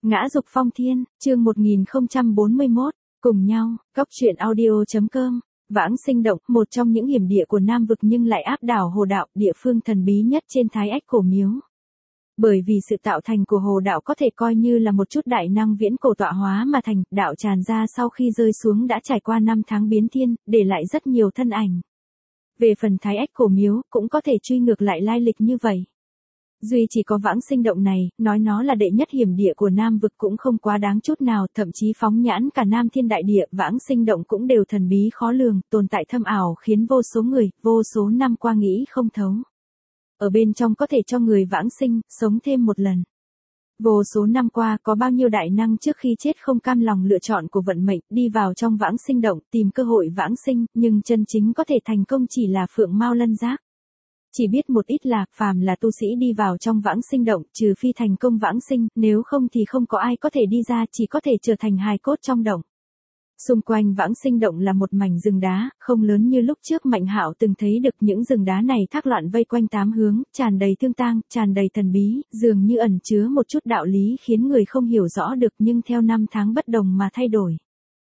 Ngã dục phong thiên, chương 1041, cùng nhau, Cốc truyện audio.com. Vãng Sinh Động, một trong những hiểm địa của Nam Vực nhưng lại áp đảo Hồ Đạo, địa phương thần bí nhất trên Thái Ách Cổ Miếu. Bởi vì sự tạo thành của Hồ Đạo có thể coi như là một chút đại năng viễn cổ tọa hóa mà thành, đạo tràn ra sau khi rơi xuống đã trải qua 5 tháng biến thiên, để lại rất nhiều thân ảnh. Về phần Thái Ách Cổ Miếu, cũng có thể truy ngược lại lai lịch như vậy. Duy chỉ có Vãng Sinh Động này, nói nó là đệ nhất hiểm địa của Nam Vực cũng không quá đáng chút nào, thậm chí phóng nhãn cả Nam Thiên Đại Địa, Vãng Sinh Động cũng đều thần bí khó lường, tồn tại thâm ảo khiến vô số người, vô số năm qua nghĩ không thấu. Ở bên trong có thể cho người vãng sinh, sống thêm một lần. Vô số năm qua có bao nhiêu đại năng trước khi chết không cam lòng lựa chọn của vận mệnh, đi vào trong Vãng Sinh Động, tìm cơ hội vãng sinh, nhưng chân chính có thể thành công chỉ là Phượng Mao Lân Giác. Chỉ biết một ít là, phàm là tu sĩ đi vào trong Vãng Sinh Động, trừ phi thành công vãng sinh, nếu không thì không có ai có thể đi ra, chỉ có thể trở thành hài cốt trong động. Xung quanh Vãng Sinh Động là một mảnh rừng đá, không lớn như lúc trước Mạnh Hạo từng thấy được, những rừng đá này thác loạn vây quanh 8 hướng, tràn đầy thương tang, tràn đầy thần bí, dường như ẩn chứa một chút đạo lý khiến người không hiểu rõ được nhưng theo năm tháng bất đồng mà thay đổi.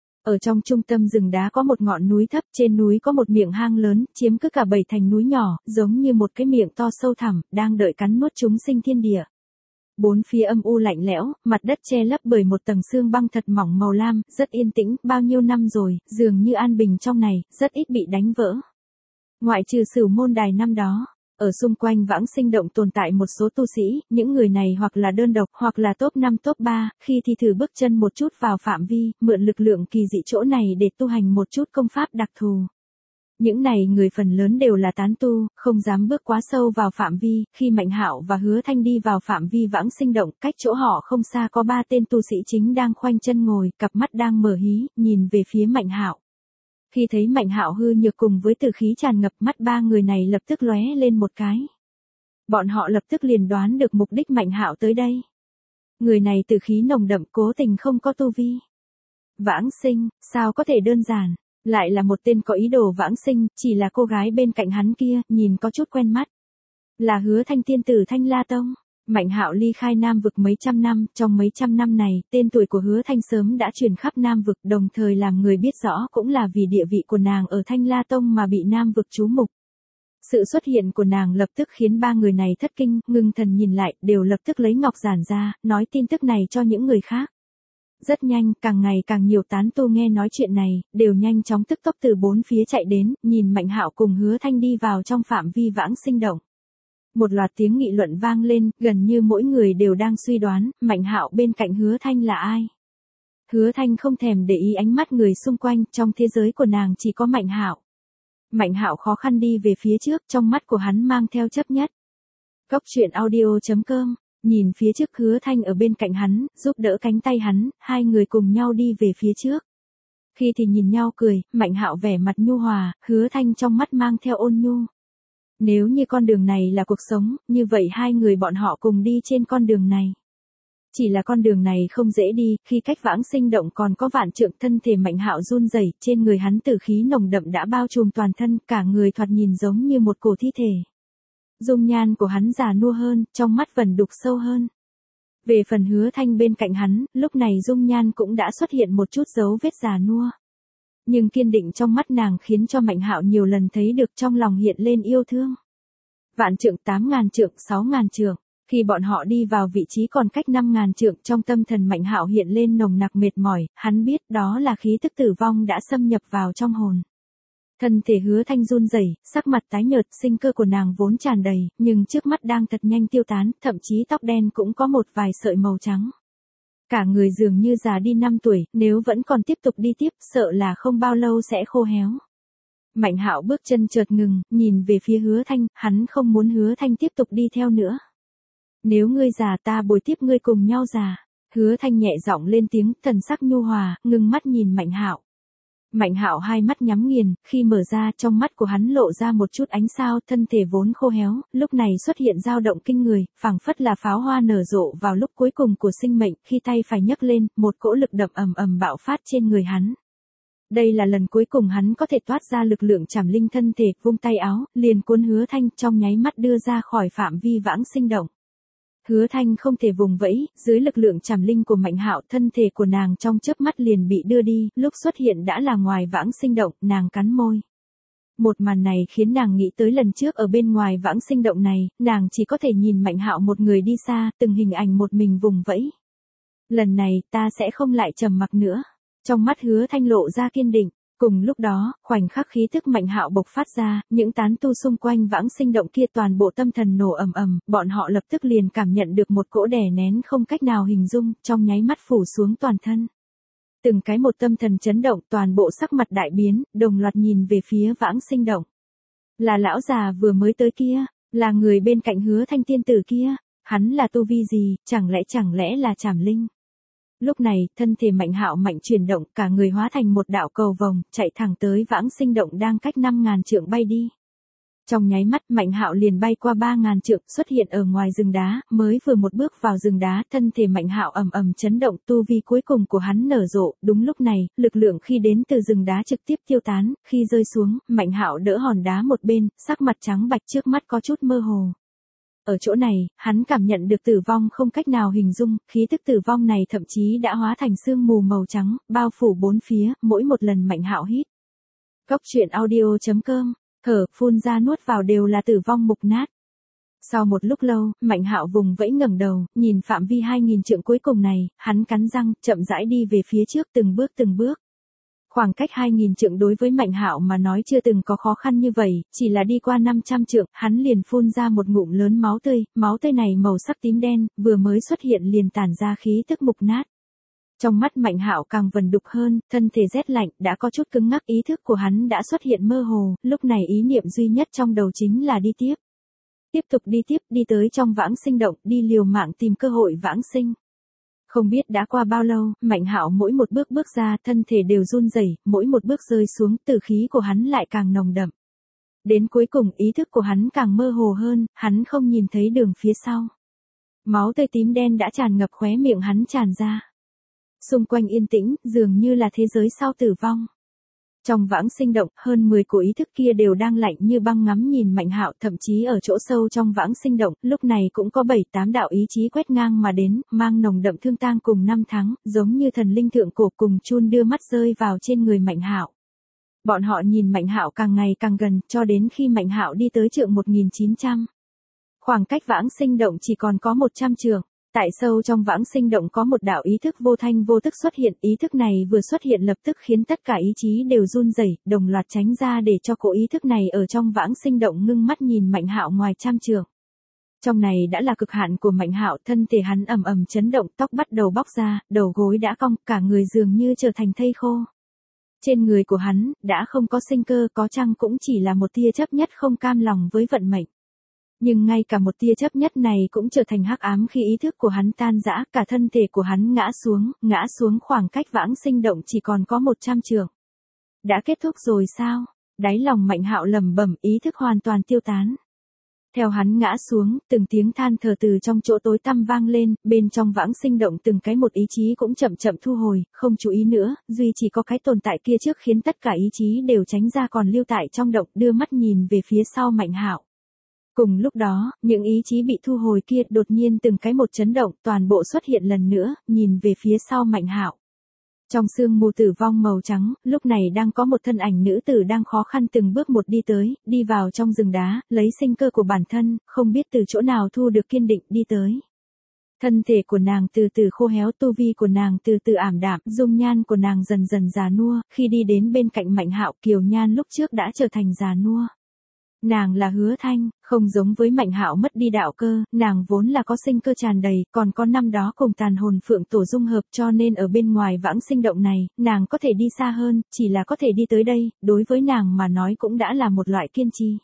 Ở trong trung tâm rừng đá có một ngọn núi thấp, trên núi có một miệng hang lớn, chiếm cứ cả 7 thành núi nhỏ, giống như một cái miệng to sâu thẳm, đang đợi cắn nuốt chúng sinh thiên địa. Bốn phía âm u lạnh lẽo, mặt đất che lấp bởi một tầng xương băng thật mỏng màu lam, rất yên tĩnh, bao nhiêu năm rồi, dường như an bình trong này, rất ít bị đánh vỡ. Ngoại trừ Sửu Môn Đài năm đó, ở xung quanh Vãng Sinh Động tồn tại một số tu sĩ, những người này hoặc là đơn độc, hoặc là top 5 top 3, khi thì thử bước chân một chút vào phạm vi, mượn lực lượng kỳ dị chỗ này để tu hành một chút công pháp đặc thù. Những này người phần lớn đều là tán tu, không dám bước quá sâu vào phạm vi, khi Mạnh Hạo và Hứa Thanh đi vào phạm vi Vãng Sinh Động, cách chỗ họ không xa có 3 tên tu sĩ chính đang khoanh chân ngồi, cặp mắt đang mở hí, nhìn về phía Mạnh Hạo. Khi thấy Mạnh Hạo hư nhược cùng với tử khí tràn ngập, mắt 3 người này lập tức lóe lên một cái. Bọn họ lập tức liền đoán được mục đích Mạnh Hạo tới đây. Người này tử khí nồng đậm, cố tình không có tu vi. Vãng sinh, sao có thể đơn giản? Lại là một tên có ý đồ vãng sinh, chỉ là cô gái bên cạnh hắn kia, nhìn có chút quen mắt. Là Hứa Thanh tiên tử Thanh La Tông. Mạnh Hạo ly khai Nam Vực mấy trăm năm, trong mấy trăm năm này, tên tuổi của Hứa Thanh sớm đã truyền khắp Nam Vực, đồng thời làm người biết rõ cũng là vì địa vị của nàng ở Thanh La Tông mà bị Nam Vực chú mục. Sự xuất hiện của nàng lập tức khiến 3 người này thất kinh, ngưng thần nhìn lại, đều lập tức lấy ngọc giản ra, nói tin tức này cho những người khác. Rất nhanh, càng ngày càng nhiều tán tu nghe nói chuyện này, đều nhanh chóng tức tốc từ 4 phía chạy đến, nhìn Mạnh Hạo cùng Hứa Thanh đi vào trong phạm vi Vãng Sinh Động. Một loạt tiếng nghị luận vang lên, gần như mỗi người đều đang suy đoán, Mạnh Hạo bên cạnh Hứa Thanh là ai. Hứa Thanh không thèm để ý ánh mắt người xung quanh, trong thế giới của nàng chỉ có Mạnh Hạo. Mạnh Hạo khó khăn đi về phía trước, trong mắt của hắn mang theo chấp nhất. Cốc truyện audio.com. Nhìn phía trước Hứa Thanh ở bên cạnh hắn, giúp đỡ cánh tay hắn, hai người cùng nhau đi về phía trước. Khi thì nhìn nhau cười, Mạnh Hạo vẻ mặt nhu hòa, Hứa Thanh trong mắt mang theo ôn nhu. Nếu như con đường này là cuộc sống, như vậy hai người bọn họ cùng đi trên con đường này. Chỉ là con đường này không dễ đi, khi cách Vãng Sinh Động còn có vạn trượng, thân thể Mạnh Hạo run rẩy, trên người hắn tử khí nồng đậm đã bao trùm toàn thân, cả người thoạt nhìn giống như một cổ thi thể. Dung nhan của hắn già nua hơn, trong mắt vẩn đục sâu hơn. Về phần Hứa Thanh bên cạnh hắn, lúc này dung nhan cũng đã xuất hiện một chút dấu vết già nua. Nhưng kiên định trong mắt nàng khiến cho Mạnh Hạo nhiều lần thấy được, trong lòng hiện lên yêu thương. Vạn trượng, 8.000 trượng, 6.000 trượng. Khi bọn họ đi vào vị trí còn cách 5.000 trượng, trong tâm thần Mạnh Hạo hiện lên nồng nặc mệt mỏi, hắn biết đó là khí tức tử vong đã xâm nhập vào trong hồn. Thân thể Hứa Thanh run rẩy, sắc mặt tái nhợt, sinh cơ của nàng vốn tràn đầy, nhưng trước mắt đang thật nhanh tiêu tán, thậm chí tóc đen cũng có một vài sợi màu trắng. Cả người dường như già đi 5 tuổi, nếu vẫn còn tiếp tục đi tiếp, sợ là không bao lâu sẽ khô héo. Mạnh Hạo bước chân chợt ngừng, nhìn về phía Hứa Thanh, hắn không muốn Hứa Thanh tiếp tục đi theo nữa. Nếu ngươi già ta bồi tiếp ngươi cùng nhau già. Hứa Thanh nhẹ giọng lên tiếng, thần sắc nhu hòa, ngưng mắt nhìn Mạnh Hạo. Mạnh Hạo hai mắt nhắm nghiền, khi mở ra, trong mắt của hắn lộ ra một chút ánh sao, thân thể vốn khô héo, lúc này xuất hiện dao động kinh người, phảng phất là pháo hoa nở rộ vào lúc cuối cùng của sinh mệnh, khi tay phải nhấc lên, một cỗ lực đập ầm ầm bạo phát trên người hắn. Đây là lần cuối cùng hắn có thể toát ra lực lượng trảm linh thân thể, vung tay áo, liền cuốn Hứa Thanh trong nháy mắt đưa ra khỏi phạm vi Vãng Sinh Động. Hứa Thanh không thể vùng vẫy, dưới lực lượng trảm linh của Mạnh Hạo, thân thể của nàng trong chớp mắt liền bị đưa đi, lúc xuất hiện đã là ngoài Vãng Sinh Động, nàng cắn môi. Một màn này khiến nàng nghĩ tới lần trước ở bên ngoài Vãng Sinh Động này, nàng chỉ có thể nhìn Mạnh Hạo một người đi xa, từng hình ảnh một mình vùng vẫy. Lần này, ta sẽ không lại trầm mặc nữa. Trong mắt Hứa Thanh lộ ra kiên định. Cùng lúc đó, khoảnh khắc khí tức Mạnh Hạo bộc phát ra, những tán tu xung quanh Vãng Sinh Động kia toàn bộ tâm thần nổ ầm ầm, bọn họ lập tức liền cảm nhận được một cỗ đè nén không cách nào hình dung, trong nháy mắt phủ xuống toàn thân. Từng cái một tâm thần chấn động, toàn bộ sắc mặt đại biến, đồng loạt nhìn về phía Vãng Sinh Động. Là lão già vừa mới tới kia, là người bên cạnh Hứa Thanh tiên tử kia, hắn là tu vi gì, chẳng lẽ là Trảm Linh. Lúc này, thân thể Mạnh Hạo mạnh chuyển động, cả người hóa thành một đạo cầu vồng, chạy thẳng tới Vãng Sinh Động đang cách 5.000 trượng bay đi. Trong nháy mắt, Mạnh Hạo liền bay qua 3.000 trượng, xuất hiện ở ngoài rừng đá, mới vừa một bước vào rừng đá, thân thể Mạnh Hạo ầm ầm chấn động, tu vi cuối cùng của hắn nở rộ, đúng lúc này, lực lượng khi đến từ rừng đá trực tiếp tiêu tán, khi rơi xuống, Mạnh Hạo đỡ hòn đá một bên, sắc mặt trắng bạch trước mắt có chút mơ hồ. Ở chỗ này, hắn cảm nhận được tử vong không cách nào hình dung, khí tức tử vong này thậm chí đã hóa thành sương mù màu trắng, bao phủ bốn phía, mỗi một lần Mạnh Hạo hít. Cốc truyện audio.com, thở, phun ra nuốt vào đều là tử vong mục nát. Sau một lúc lâu, Mạnh Hạo vùng vẫy ngẩng đầu, nhìn phạm vi 2.000 trượng cuối cùng này, hắn cắn răng, chậm rãi đi về phía trước từng bước. Khoảng cách 2.000 trượng đối với Mạnh Hạo mà nói chưa từng có khó khăn như vậy, chỉ là đi qua 500 trượng, hắn liền phun ra một ngụm lớn máu tươi này màu sắc tím đen, vừa mới xuất hiện liền tản ra khí tức mục nát. Trong mắt Mạnh Hạo càng vần đục hơn, thân thể rét lạnh, đã có chút cứng ngắc, ý thức của hắn đã xuất hiện mơ hồ, lúc này ý niệm duy nhất trong đầu chính là đi tiếp. Tiếp tục đi tới trong Vãng Sinh Động, đi liều mạng tìm cơ hội vãng sinh. Không biết đã qua bao lâu, Mạnh Hạo mỗi một bước ra, thân thể đều run rẩy, mỗi một bước rơi xuống, tử khí của hắn lại càng nồng đậm. Đến cuối cùng, ý thức của hắn càng mơ hồ hơn, hắn không nhìn thấy đường phía sau. Máu tươi tím đen đã tràn ngập khóe miệng hắn tràn ra. Xung quanh yên tĩnh, dường như là thế giới sau tử vong. Trong Vãng Sinh Động, hơn 10 cổ ý thức kia đều đang lạnh như băng ngắm nhìn Mạnh Hạo, thậm chí ở chỗ sâu trong Vãng Sinh Động, lúc này cũng có 7-8 đạo ý chí quét ngang mà đến, mang nồng đậm thương tang cùng năm tháng, giống như thần linh thượng cổ cùng chun đưa mắt rơi vào trên người Mạnh Hạo. Bọn họ nhìn Mạnh Hạo càng ngày càng gần, cho đến khi Mạnh Hạo đi tới trượng 1900. Khoảng cách Vãng Sinh Động chỉ còn có 100 trượng. Tại sâu trong Vãng Sinh Động có một đạo ý thức vô thanh vô tức xuất hiện, ý thức này vừa xuất hiện lập tức khiến tất cả ý chí đều run rẩy, đồng loạt tránh ra để cho cỗ ý thức này ở trong Vãng Sinh Động ngưng mắt nhìn Mạnh Hạo ngoài trăm trượng. Trong này đã là cực hạn của Mạnh Hạo, thân thể hắn ầm ầm chấn động, tóc bắt đầu bóc ra, đầu gối đã cong, cả người dường như trở thành thây khô. Trên người của hắn đã không có sinh cơ, có chăng cũng chỉ là một tia chấp nhất không cam lòng với vận mệnh. Nhưng ngay cả một tia chấp nhất này cũng trở thành hắc ám khi ý thức của hắn tan rã, cả thân thể của hắn ngã xuống khoảng cách Vãng Sinh Động chỉ còn có 100 trượng. Đã kết thúc rồi sao? Đáy lòng Mạnh Hạo lẩm bẩm, ý thức hoàn toàn tiêu tán. Theo hắn ngã xuống, từng tiếng than thở từ trong chỗ tối tăm vang lên, bên trong Vãng Sinh Động từng cái một ý chí cũng chậm thu hồi, không chú ý nữa, duy chỉ có cái tồn tại kia trước khiến tất cả ý chí đều tránh ra còn lưu tại trong động, đưa mắt nhìn về phía sau Mạnh Hạo. Cùng lúc đó, những ý chí bị thu hồi kia đột nhiên từng cái một chấn động, toàn bộ xuất hiện lần nữa, nhìn về phía sau Mạnh Hạo. Trong sương mù tử vong màu trắng, lúc này đang có một thân ảnh nữ tử đang khó khăn từng bước một đi tới, đi vào trong rừng đá, lấy sinh cơ của bản thân, không biết từ chỗ nào thu được kiên định đi tới. Thân thể của nàng từ từ khô héo, tu vi của nàng từ từ ảm đạm, dung nhan của nàng dần dần già nua, khi đi đến bên cạnh Mạnh Hạo, kiều nhan lúc trước đã trở thành già nua. Nàng là Hứa Thanh, không giống với Mạnh Hạo mất đi đạo cơ, nàng vốn là có sinh cơ tràn đầy, còn có năm đó cùng tàn hồn phượng tổ dung hợp, cho nên ở bên ngoài Vãng Sinh Động này, nàng có thể đi xa hơn, chỉ là có thể đi tới đây, đối với nàng mà nói cũng đã là một loại kiên trì.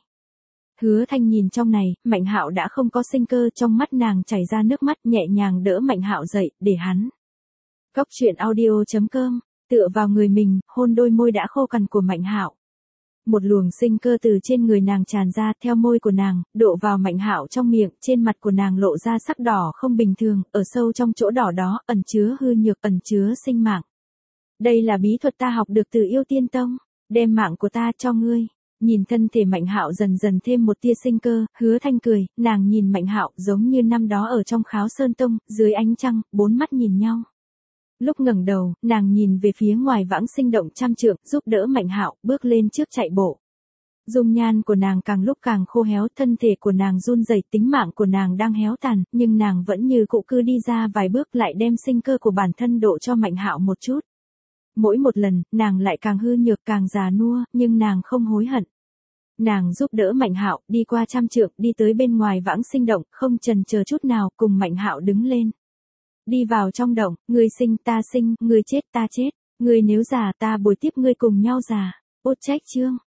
Hứa Thanh nhìn trong này, Mạnh Hạo đã không có sinh cơ, trong mắt nàng chảy ra nước mắt, nhẹ nhàng đỡ Mạnh Hạo dậy, để hắn. Cốc truyện audio.com, tựa vào người mình, hôn đôi môi đã khô cằn của Mạnh Hạo. Một luồng sinh cơ từ trên người nàng tràn ra, theo môi của nàng, đổ vào Mạnh Hạo trong miệng, trên mặt của nàng lộ ra sắc đỏ không bình thường, ở sâu trong chỗ đỏ đó, ẩn chứa hư nhược, ẩn chứa sinh mạng. Đây là bí thuật ta học được từ Yêu Tiên Tông, đem mạng của ta cho ngươi. Nhìn thân thể Mạnh Hạo dần dần thêm một tia sinh cơ, Hứa Thanh cười, nàng nhìn Mạnh Hạo giống như năm đó ở trong Kháo Sơn Tông, dưới ánh trăng, bốn mắt nhìn nhau. Lúc ngẩng đầu, nàng nhìn về phía ngoài Vãng Sinh Động trăm trượng, giúp đỡ Mạnh Hạo bước lên trước chạy bộ. Dung nhan của nàng càng lúc càng khô héo, thân thể của nàng run rẩy, tính mạng của nàng đang héo tàn, nhưng nàng vẫn như cũ cứ đi ra vài bước lại đem sinh cơ của bản thân độ cho Mạnh Hạo một chút. Mỗi một lần, nàng lại càng hư nhược càng già nua, nhưng nàng không hối hận. Nàng giúp đỡ Mạnh Hạo đi qua trăm trượng, đi tới bên ngoài Vãng Sinh Động, không chần chờ chút nào, cùng Mạnh Hạo đứng lên. Đi vào trong động, ngươi sinh ta sinh, ngươi chết ta chết, ngươi nếu già ta bồi tiếp ngươi cùng nhau già. Ốt trách chương